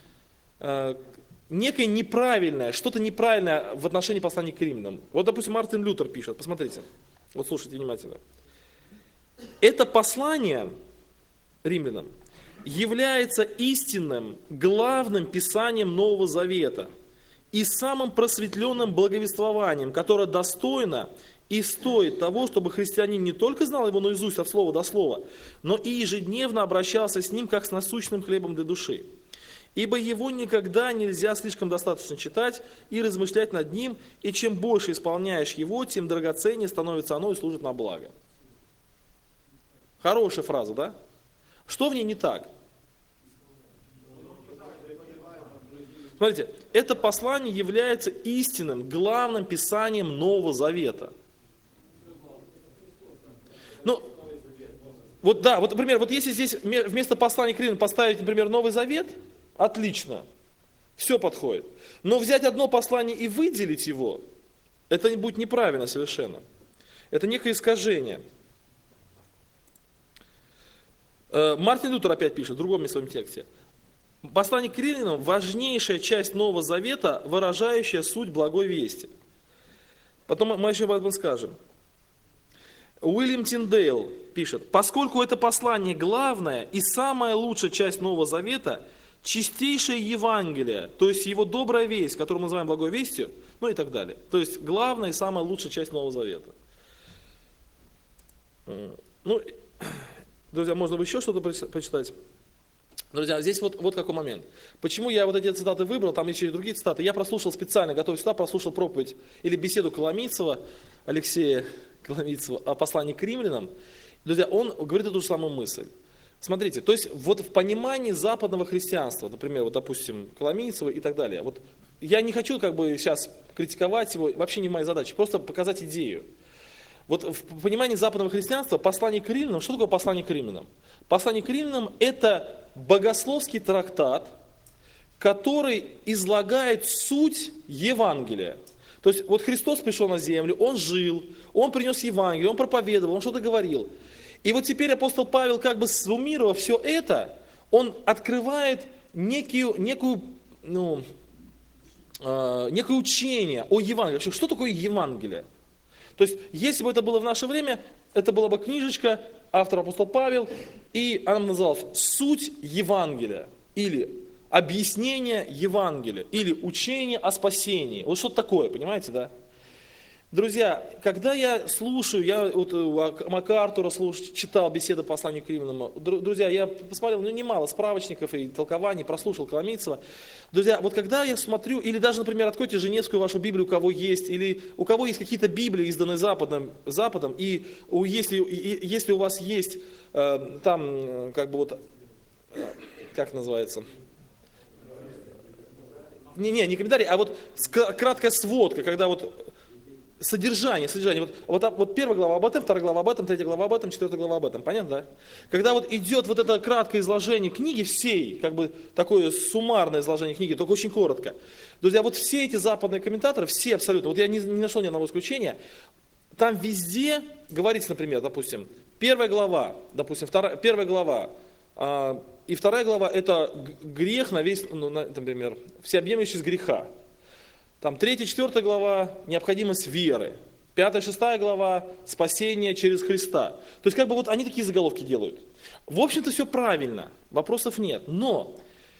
некое неправильное, что-то неправильное в отношении послания к римлянам. Вот, допустим, Мартин Лютер пишет, посмотрите, вот слушайте внимательно. Это послание римлянам является истинным, главным писанием Нового Завета и самым просветленным благовествованием, которое достойно и стоит того, чтобы христианин не только знал его наизусть от слова до слова, но и ежедневно обращался с ним как с насущным хлебом для души. Ибо его никогда нельзя слишком достаточно читать и размышлять над ним, и чем больше исполняешь его, тем драгоценнее становится оно и служит на благо. Хорошая фраза, да? Что в ней не так? Смотрите, это послание является истинным, главным писанием Нового Завета. Ну, вот да, вот, например, вот если здесь вместо послания к римлянам поставить, например, Новый Завет, отлично, все подходит. Но взять одно послание и выделить его, это будет неправильно совершенно. Это некое искажение. Мартин Лютер опять пишет в другом своем тексте. Послание к римлянам – важнейшая часть Нового Завета, выражающая суть благой вести. Потом мы еще об этом скажем. Уильям Тиндейл пишет, поскольку это послание главное и самая лучшая часть Нового Завета, чистейшее Евангелие, то есть его добрая весть, которую мы называем благой вестью, ну и так далее. То есть главная и самая лучшая часть Нового Завета. Ну, друзья, можно бы еще что-то прочитать? Друзья, здесь вот какой момент. Почему я вот эти цитаты выбрал, там еще и другие цитаты. Я прослушал специально, готовясь сюда, прослушал проповедь или беседу Коломийцева, Алексея Коломийцева о послании к римлянам. Друзья, он говорит эту же самую мысль. Смотрите, то есть вот в понимании западного христианства, например, вот допустим, Коломийцева и так далее, вот я не хочу как бы сейчас критиковать его, вообще не моя задача, просто показать идею. Вот в понимании западного христианства послание к римлянам, что такое послание к римлянам? Послание к римлянам – это богословский трактат, который излагает суть Евангелия. То есть вот Христос пришел на землю, Он жил, Он принес Евангелие, Он проповедовал, Он что-то говорил. И вот теперь апостол Павел, как бы суммировав все это, он открывает некое учение о Евангелии. Вообще, что такое Евангелие? То есть, если бы это было в наше время, это была бы книжечка, автор апостол Павел, и она называлась «Суть Евангелия» или «Объяснение Евангелия» или «Учение о спасении». Вот что-то такое, понимаете, да? Друзья, когда я слушаю, я вот МакАртура читал беседы по посланию к римлянам, друзья, я посмотрел немало справочников и толкований, прослушал Коломийцева. Друзья, вот когда я смотрю, или даже, например, откройте Женевскую вашу Библию, у кого есть, или у кого есть какие-то Библии, изданные Западом, и если у вас есть там, как бы вот, как называется, не комментарий, а вот краткая сводка, когда вот содержание. Вот первая глава об этом, вторая глава об этом, третья глава об этом, четвертая глава об этом. Понятно, да? Когда вот идет вот это краткое изложение книги всей, как бы такое суммарное изложение книги, только очень коротко. Друзья, вот все эти западные комментаторы, все абсолютно, вот я не нашел ни одного исключения, там везде говорится, например, допустим, первая глава, первая глава, и вторая глава это грех на весь, например, всеобъемлющесть греха. Там 3-4 глава – необходимость веры. 5-6 глава – спасение через Христа. То есть как бы вот они такие заголовки делают. В общем-то все правильно, вопросов нет. Но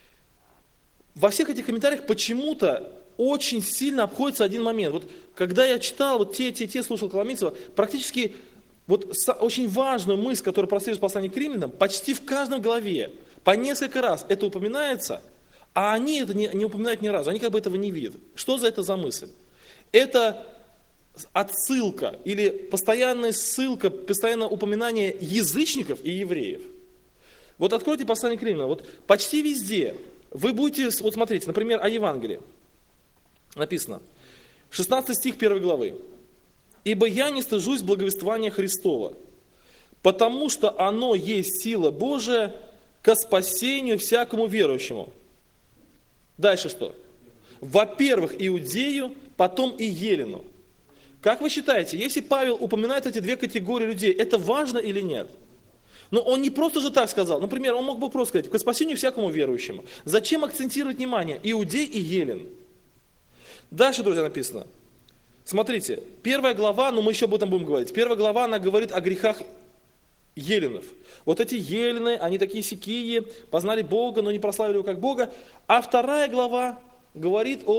во всех этих комментариях почему-то очень сильно обходится один момент. Вот когда я читал, вот слушал Коломийцева, практически вот очень важную мысль, которая прослеживается в послании к римлянам, почти в каждом главе по несколько раз это упоминается. А они это не упоминают ни разу, они как бы этого не видят. Что за это за мысль? Это отсылка или постоянная ссылка, постоянное упоминание язычников и евреев. Вот откройте послание к римлянам, вот почти везде вы будете, вот смотрите, например, о Евангелии. Написано, 16 стих 1 главы. «Ибо я не стыжусь благовествования Христова, потому что оно есть сила Божия ко спасению всякому верующему». Дальше что? Во-первых, иудею, потом и елену. Как вы считаете, если Павел упоминает эти две категории людей, это важно или нет? Но он не просто же так сказал. Например, он мог бы просто сказать, к спасению всякому верующему. Зачем акцентировать внимание? Иудей и елен. Дальше, друзья, написано. Смотрите, первая глава, мы еще об этом будем говорить. Первая глава, она говорит о грехах еленов. Вот эти елены, они такие сякие, познали Бога, но не прославили его как Бога. А вторая глава говорит о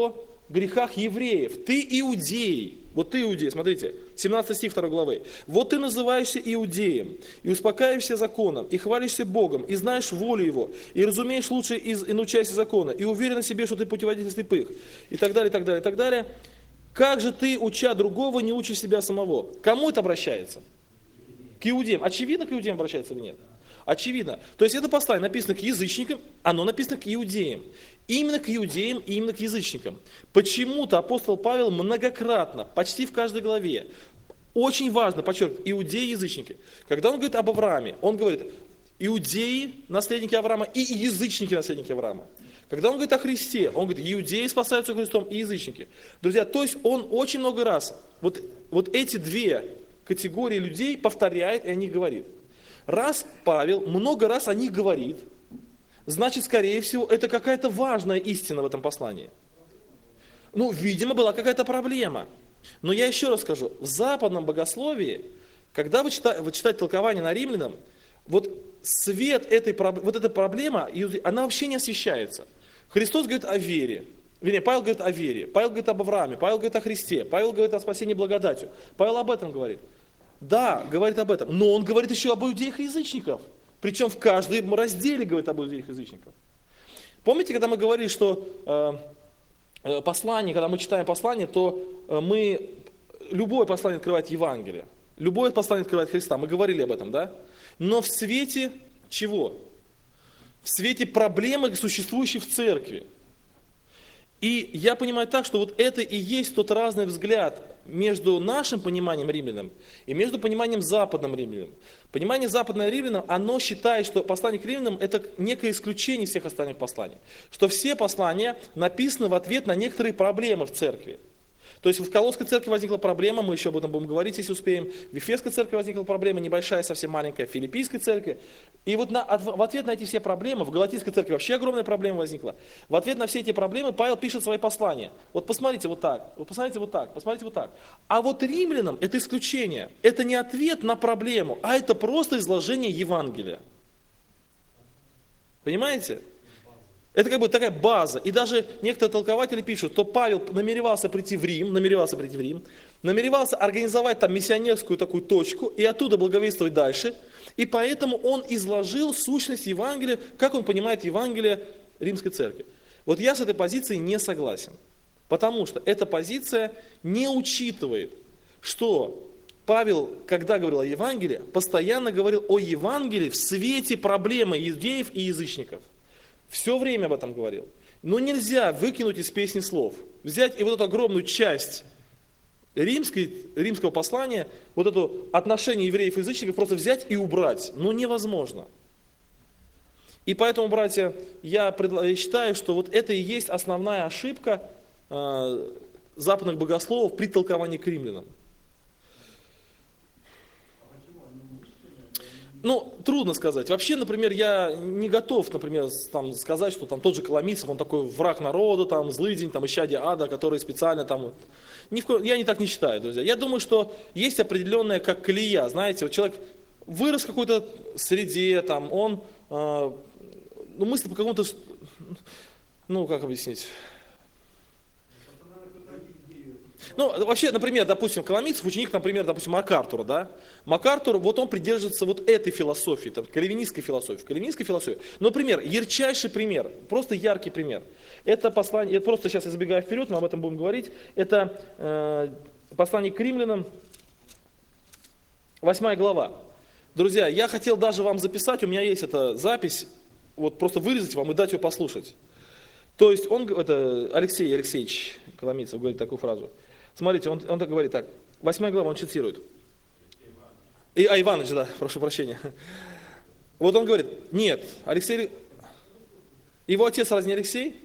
грехах евреев. Ты иудей. Вот ты иудей, смотрите, 17 стих 2 главы. Вот ты называешься иудеем, и успокаиваешься законом, и хвалишься Богом, и знаешь волю Его, и разумеешь лучше, и научаешься закона, и уверен в себе, что ты путеводитель слепых, и так далее, и так далее, и так далее. Как же ты, уча другого, не учишь себя самого? Кому это обращается? К иудеям. Очевидно, к иудеям обращается или нет? Очевидно. То есть это послание написано к язычникам, оно написано к иудеям. Именно к иудеям и именно к язычникам. Почему-то апостол Павел многократно, почти в каждой главе, очень важно подчеркивать, иудеи и язычники. Когда он говорит об Аврааме, он говорит, иудеи, наследники Авраама, и язычники, наследники Авраама. Когда он говорит о Христе, он говорит, иудеи спасаются Христом и язычники. Друзья, то есть он очень много раз вот эти две категории людей повторяет и о них говорит. Раз Павел много раз о них говорит, значит, скорее всего, это какая-то важная истина в этом послании. Ну, видимо, была какая-то проблема. Но я еще раз скажу, в западном богословии, когда вы читаете толкование на римлянам, вот свет вот эта проблема, она вообще не освещается. Христос говорит о вере. Вернее, Павел говорит о вере, Павел говорит об Аврааме, Павел говорит о Христе, Павел говорит о спасении благодатью. Павел об этом говорит. Да, говорит об этом, но он говорит еще об иудеях и язычников. Причем в каждом разделе говорит об иудеях и язычниках. Помните, когда мы говорили, что послание, когда мы читаем послание, то любое послание открывает Евангелие. Любое послание открывает Христа. Мы говорили об этом, да? Но в свете чего? В свете проблемы, существующей в церкви. И я понимаю так, что вот это и есть тот разный взгляд между нашим пониманием римлянам и между пониманием западным римлянам. Понимание западным римлянам, оно считает, что послание к римлянам это некое исключение всех остальных посланий. Что все послания написаны в ответ на некоторые проблемы в церкви. То есть в Колосской церкви возникла проблема, мы еще об этом будем говорить, если успеем. В Ефесской церкви возникла проблема, небольшая, совсем маленькая, в Филиппийской церкви. И вот в ответ на эти все проблемы, в Галатийской церкви вообще огромная проблема возникла. В ответ на все эти проблемы Павел пишет свои послания. Вот посмотрите вот так, вот посмотрите вот так, посмотрите вот так. А вот римлянам это исключение. Это не ответ на проблему, а это просто изложение Евангелия. Понимаете? Это как бы такая база. И даже некоторые толкователи пишут, что Павел намеревался прийти в Рим, намеревался организовать там миссионерскую такую точку и оттуда благовествовать дальше. И поэтому он изложил сущность Евангелия, как он понимает Евангелие Римской Церкви. Вот я с этой позицией не согласен. Потому что эта позиция не учитывает, что Павел, когда говорил о Евангелии, постоянно говорил о Евангелии в свете проблемы иудеев и язычников. Все время об этом говорил. Но нельзя выкинуть из песни слов. Взять и вот эту огромную часть римского послания, вот это отношение евреев и язычников просто взять и убрать. Ну невозможно. И поэтому, братья, я считаю, что вот это и есть основная ошибка западных богословов при толковании к римлянам. Ну, трудно сказать. Вообще, например, я не готов, например, там, сказать, что там тот же Коломийцев, он такой враг народа, там, злыдень, там, исчадие ада, который специально там... Я не так не считаю, друзья. Я думаю, что есть определенная как колея, знаете, вот человек вырос в какой-то среде, там, он мыслит по какому-то... Ну, как объяснить? Ну, вообще, например, допустим, Коломийцев, ученик, например, допустим, МакАртура, да? МакАртур, вот он придерживается вот этой философии, там, кальвинистской философии. Например, ярчайший пример, просто яркий пример. Это послание, я просто сейчас забегаю вперед, мы об этом будем говорить. Это послание к римлянам, 8 глава. Друзья, я хотел даже вам записать, у меня есть эта запись, вот просто вырезать вам и дать ее послушать. То есть Алексей Алексеевич Коломийцев говорит такую фразу. Смотрите, он так говорит так. 8 глава, он цитирует. Иваныч, да, прошу прощения. Вот он говорит, нет, Алексей... Его отец разве не Алексей?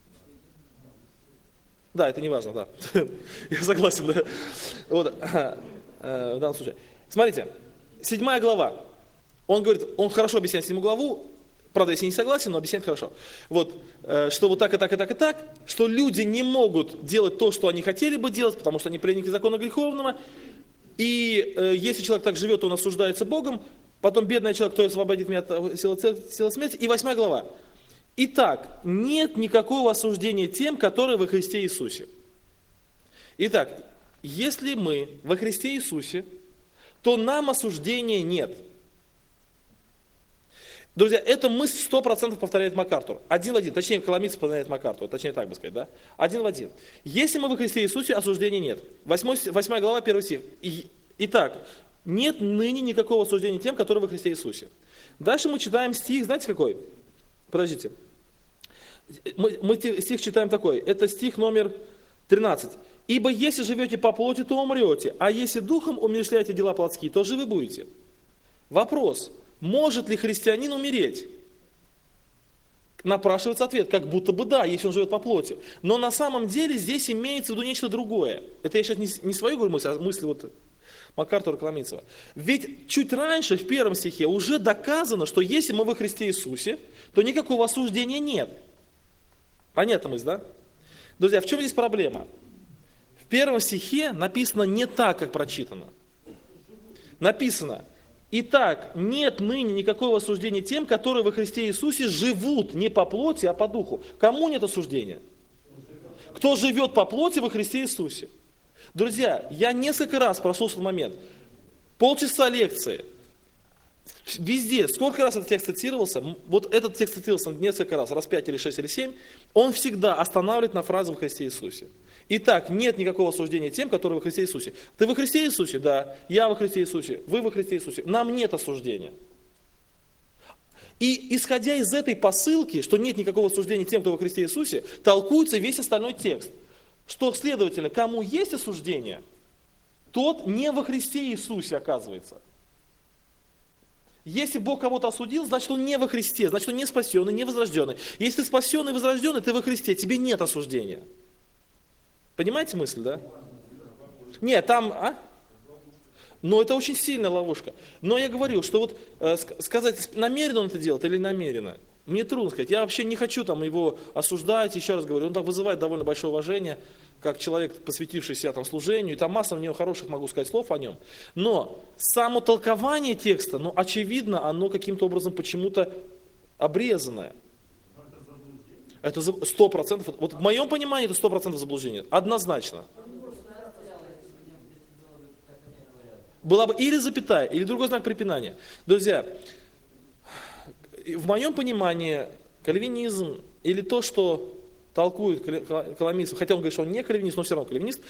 Да, это не важно, да. Я согласен, да. Вот, в данном случае. Смотрите, 7 глава. Он говорит, он хорошо объясняет 7 главу, правда, если не согласен, но объясняет хорошо. Вот, что вот так и так и так и так, что люди не могут делать то, что они хотели бы делать, потому что они пленники закона греховного. И если человек так живет, то он осуждается Богом. Потом бедный человек, кто освободит меня от силы смерти. И 8 глава. Итак, нет никакого осуждения тем, которые во Христе Иисусе. Итак, если мы во Христе Иисусе, то нам осуждения нет. Друзья, это мысль 100% повторяет МакАртур. Один в один. Точнее, Коломийцев повторяет МакАртур. Точнее, так бы сказать, да? Один в один. Если мы во Христе Иисусе, осуждения нет. 8 глава, 1 стих. Итак, нет ныне никакого осуждения тем, которые во Христе Иисусе. Дальше мы читаем стих, знаете какой? Подождите. Мы стих читаем такой. Это стих номер 13. «Ибо если живете по плоти, то умрете, а если духом умерщвляете дела плотские, то живы будете». Вопрос. Может ли христианин умереть? Напрашивается ответ, как будто бы да, если он живет по плоти. Но на самом деле здесь имеется в виду нечто другое. Это я сейчас не свою говорю мысль, а мысль вот МакАртура Коломийцева. Ведь чуть раньше, в 1 стихе, уже доказано, что если мы во Христе Иисусе, то никакого осуждения нет. Понятна мысль, да? Друзья, в чем здесь проблема? В 1 стихе написано не так, как прочитано. Написано: «Итак, нет ныне никакого осуждения тем, которые во Христе Иисусе живут не по плоти, а по духу». Кому нет осуждения? Кто живет по плоти во Христе Иисусе. Друзья, я несколько раз прошел этот момент. Полчаса лекции. Везде, сколько раз этот текст цитировался, вот этот текст цитировался несколько раз 5 или 6 или 7, он всегда останавливает на фразе «во Христе Иисусе». Итак, нет никакого осуждения тем, которые во Христе Иисусе. Ты во Христе Иисусе? Да. Я во Христе Иисусе. Вы во Христе Иисусе. Нам нет осуждения. И исходя из этой посылки, что нет никакого осуждения тем, кто во Христе Иисусе, толкуется весь остальной текст. Что, следовательно, кому есть осуждение, тот не во Христе Иисусе оказывается. Если Бог кого-то осудил, значит, он не во Христе, значит, он не спасенный, не возрожденный. Если ты спасенный и возрожденный, ты во Христе, тебе нет осуждения. Понимаете мысль, да? Нет, там, Но это очень сильная ловушка. Но я говорю, что вот сказать, намеренно он это делает или намеренно, мне трудно сказать. Я вообще не хочу там его осуждать, еще раз говорю, он так вызывает довольно большое уважение, как человек, посвятивший себя там служению, и там масса у него хороших, могу сказать, слов о нем. Но само толкование текста, ну, очевидно, оно каким-то образом почему-то обрезанное. Это 100%, вот в моем понимании это 100% заблуждение, однозначно. Была бы или запятая, или другой знак препинания. Друзья, в моем понимании кальвинизм или то, что толкует Коломийцев, хотя он говорит, что он не кальвинист, но все равно кальвинист,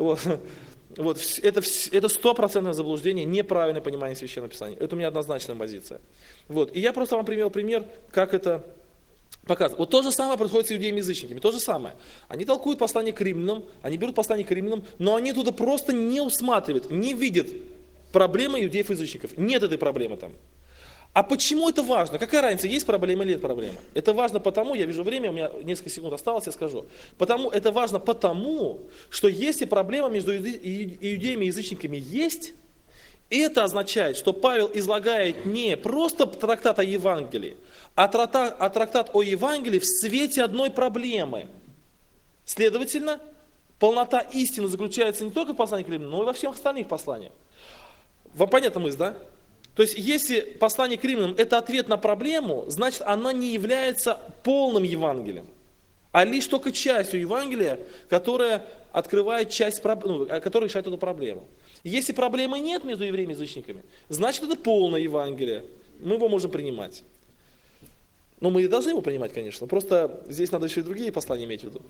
это 100% заблуждение, неправильное понимание Священного Писания. Это у меня однозначная позиция. И я просто вам привел пример, как это показывает. Вот то же самое происходит с иудеями-язычниками, то же самое. Они толкуют послание к римлянам, они берут послание к римлянам, но они туда просто не усматривают, не видят проблемы иудеев-язычников. Нет этой проблемы там. А почему это важно? Какая разница, есть проблема или нет проблемы? Это важно потому, я вижу время, у меня несколько секунд осталось, я скажу. Это важно потому, что если проблема между иудеями и язычниками есть, это означает, что Павел излагает не просто трактат о Евангелии, а трактат о Евангелии в свете одной проблемы. Следовательно, полнота истины заключается не только в послании к римлянам, но и во всех остальных посланиях. Вам понятна мысль, да? То есть, если послание к римлянам – это ответ на проблему, значит, она не является полным Евангелием, а лишь только частью Евангелия, которая открывает которая решает эту проблему. Если проблемы нет между евреями и язычниками, значит, это полное Евангелие. Мы его можем принимать. Но мы и должны его принимать, конечно. Просто здесь надо еще и другие послания иметь в виду.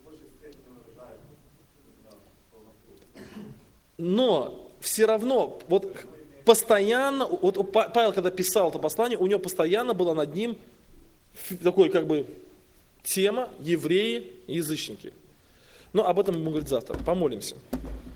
Но все равно, постоянно, Павел, когда писал это послание, у него постоянно была над ним такой, тема евреи и язычники. Но об этом мы будем говорить завтра. Помолимся.